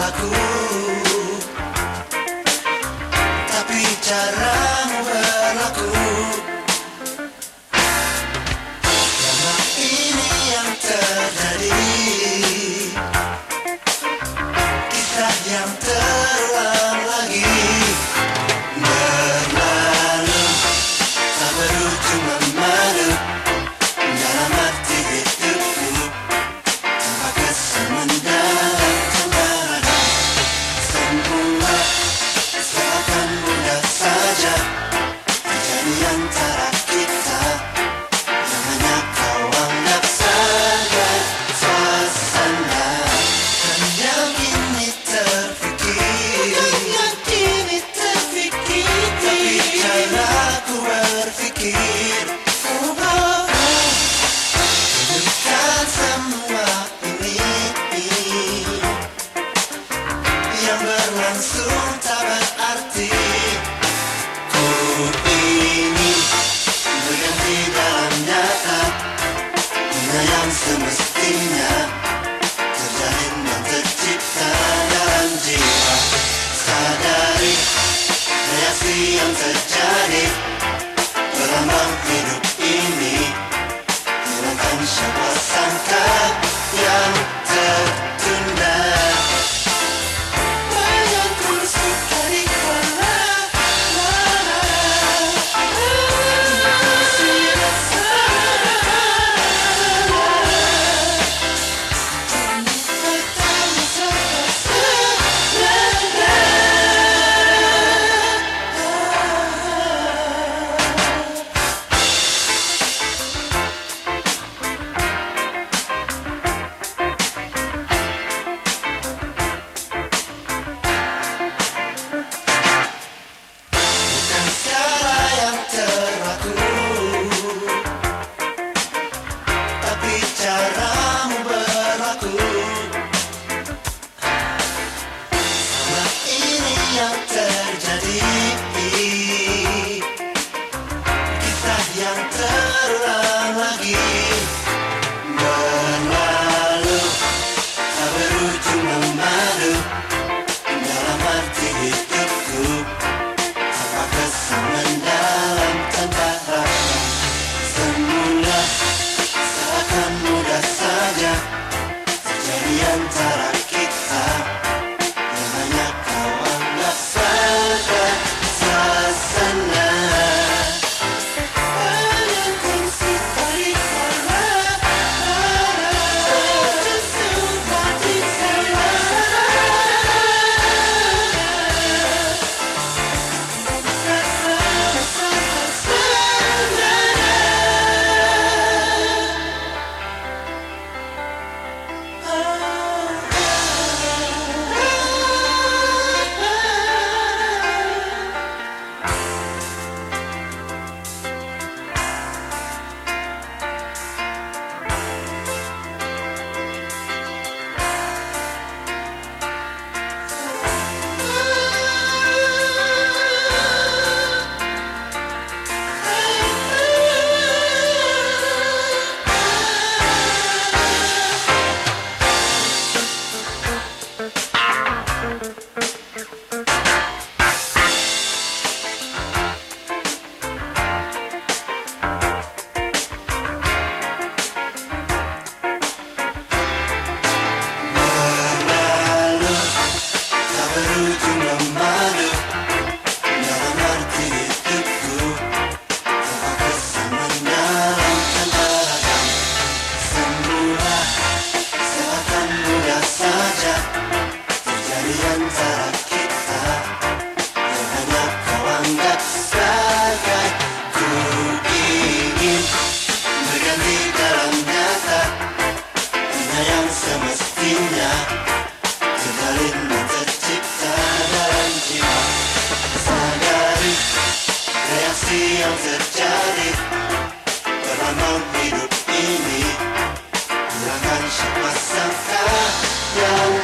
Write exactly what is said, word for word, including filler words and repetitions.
berlaku, tapi caramu berlaku. Karena ini yang terjadi, kisah yang terulang lagi. Berlalu tak berujung memadu dalam arti hidupku, tanpa kesan mendalam, tanpa rada. Semua seakan mudah saja terjadi antara kita, yang hanya kau anggap sebagai suasana. Dan yang kini terfikir, yang kini terfikir, tapi caraku berpikir, oh, oh, oh, hidupkan semua ini yang berlangsung tak berarti. Ku ingin berganti dalam nyata, dunia yang semestinya terjalin dan tercipta dalam jiwa. Sadari reaksi yang terjadi, berlambang hidup ini, hilangkan siapa sangka yang tertunda. Bayangku sekali kala, masih rasa pertama bukan segala yang terlaku, tapi caramu berlaku. Sama ini yang terjadi, kisah yang terulang lagi. Berlalu tak berujung memadu dalam arti hidupku, tanpa kesan mendalam, tanpa rasa. Semula seakan mudah saja terjadi antara kita, yang hanya kau anggap sebagai suasana. Bayangkan sekali kala, sesudah di sana. Berlalu tak berujung memadu dalam arti hidupku, tanpa kesan mendalam, tanpa ragam. Semua seakan mudah saja terjadi antara kita, yang hanya kau anggap sebagai. Ku ingin berganti dalam nyata, dunia yang semestinya terjalin dan tercipta dalam jiwa. Sadari reaksi yang terjadi, berlambang hidup ini, hilangkan siapa sangka yang